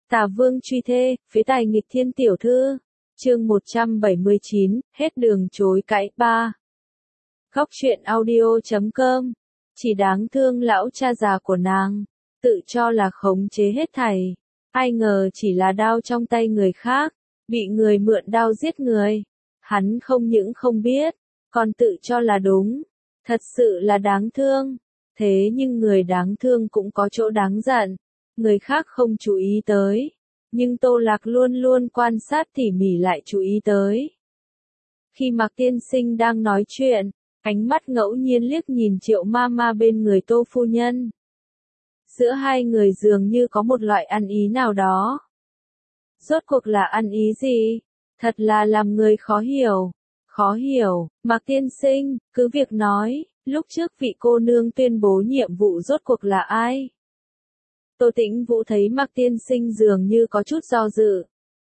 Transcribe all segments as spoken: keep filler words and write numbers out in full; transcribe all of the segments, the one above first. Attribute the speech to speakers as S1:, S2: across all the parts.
S1: Tả Vương truy thê, phế tài nghịch thiên tiểu thư. Chương một trăm bảy mươi chín, hết đường chối cãi. ba. Góc truyện audio chấm com. Chỉ đáng thương lão cha già của nàng, tự cho là khống chế hết thảy. Ai ngờ chỉ là đao trong tay người khác, bị người mượn đao giết người. Hắn không những không biết, còn tự cho là đúng. Thật sự là đáng thương. Thế nhưng người đáng thương cũng có chỗ đáng giận. Người khác không chú ý tới, nhưng Tô Lạc luôn luôn quan sát tỉ mỉ lại chú ý tới. Khi Mạc Tiên Sinh đang nói chuyện, ánh mắt ngẫu nhiên liếc nhìn Triệu ma ma bên người Tô phu nhân. Giữa hai người dường như có một loại ăn ý nào đó. Rốt cuộc là ăn ý gì? Thật là làm người khó hiểu. Khó hiểu, Mạc Tiên Sinh, cứ việc nói, lúc trước vị cô nương tuyên bố nhiệm vụ rốt cuộc là ai? Tô Tĩnh Vũ thấy Mạc Tiên Sinh dường như có chút do dự.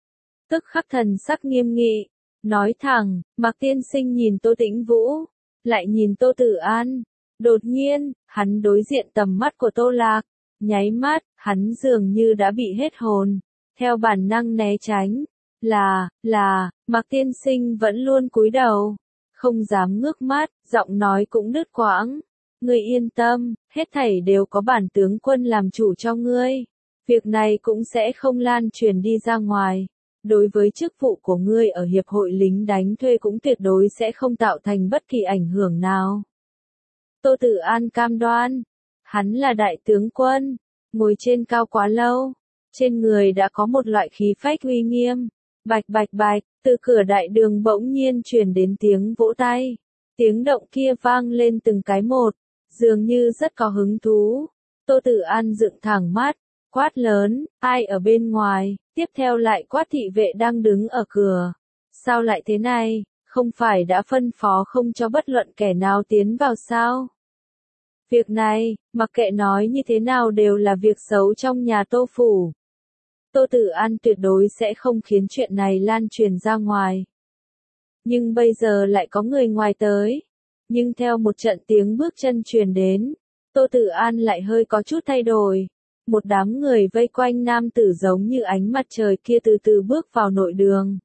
S1: Tức khắc thần sắc nghiêm nghị, nói thẳng. Mạc Tiên Sinh nhìn Tô Tĩnh Vũ, lại nhìn Tô Tử An. Đột nhiên, hắn đối diện tầm mắt của Tô Lạc, nháy mắt, hắn dường như đã bị hết hồn, theo bản năng né tránh. Là, là, Mạc Tiên Sinh vẫn luôn cúi đầu, không dám ngước mắt, giọng nói cũng đứt quãng. Ngươi yên tâm, hết thảy đều có bản tướng quân làm chủ cho ngươi. Việc này cũng sẽ không lan truyền đi ra ngoài. Đối với chức vụ của ngươi ở hiệp hội lính đánh thuê cũng tuyệt đối sẽ không tạo thành bất kỳ ảnh hưởng nào. Tô Tử An cam đoan, hắn là đại tướng quân, ngồi trên cao quá lâu, trên người đã có một loại khí phách uy nghiêm. Bạch bạch bạch, từ cửa đại đường bỗng nhiên truyền đến tiếng vỗ tay. Tiếng động kia vang lên từng cái một, dường như rất có hứng thú. Tô Tử An dựng thẳng mắt, quát lớn, ai ở bên ngoài, tiếp theo lại quát thị vệ đang đứng ở cửa. Sao lại thế này, không phải đã phân phó không cho bất luận kẻ nào tiến vào sao? Việc này, mặc kệ nói như thế nào đều là việc xấu trong nhà Tô phủ. Tô Tử An tuyệt đối sẽ không khiến chuyện này lan truyền ra ngoài. Nhưng bây giờ lại có người ngoài tới. Nhưng theo một trận tiếng bước chân truyền đến, Tô Tử An lại hơi có chút thay đổi. Một đám người vây quanh nam tử giống như ánh mặt trời kia từ từ bước vào nội đường.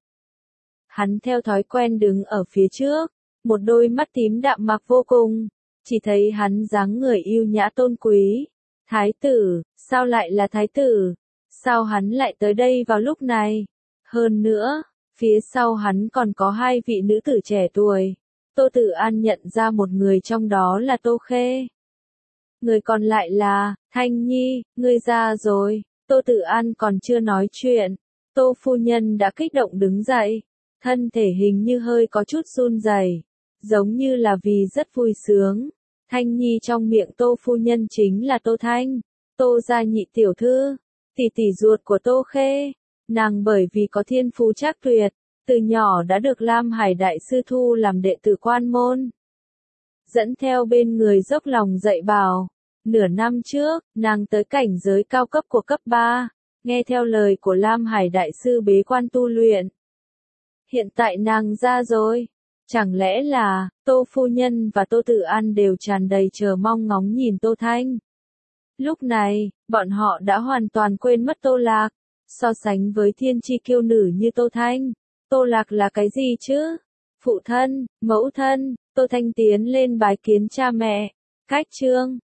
S1: Hắn theo thói quen đứng ở phía trước, một đôi mắt tím đạm mạc vô cùng, chỉ thấy hắn dáng người yêu nhã tôn quý. Thái tử, sao lại là thái tử? Sao hắn lại tới đây vào lúc này? Hơn nữa, phía sau hắn còn có hai vị nữ tử trẻ tuổi. Tô Tử An nhận ra một người trong đó là Tô Khê. Người còn lại là, Thanh Nhi, ngươi ra rồi. Tô Tử An còn chưa nói chuyện, Tô phu nhân đã kích động đứng dậy. Thân thể hình như hơi có chút run rẩy, giống như là vì rất vui sướng. Thanh Nhi trong miệng Tô phu nhân chính là Tô Thanh, Tô gia nhị tiểu thư, tỷ tỷ ruột của Tô Khê. Nàng bởi vì có thiên phú trác tuyệt, từ nhỏ đã được Lam Hải đại sư thu làm đệ tử quan môn. Dẫn theo bên người dốc lòng dạy bảo. Nửa năm trước, nàng tới cảnh giới cao cấp của cấp ba, nghe theo lời của Lam Hải đại sư bế quan tu luyện. Hiện tại nàng ra rồi. Chẳng lẽ là, Tô phu nhân và Tô Tử An đều tràn đầy chờ mong ngóng nhìn Tô Thanh. Lúc này, bọn họ đã hoàn toàn quên mất Tô Lạc. So sánh với thiên chi kiêu nữ như Tô Thanh, Tô Lạc là cái gì chứ? Phụ thân, mẫu thân, Tô Thanh tiến lên bái kiến cha mẹ. Cách chương,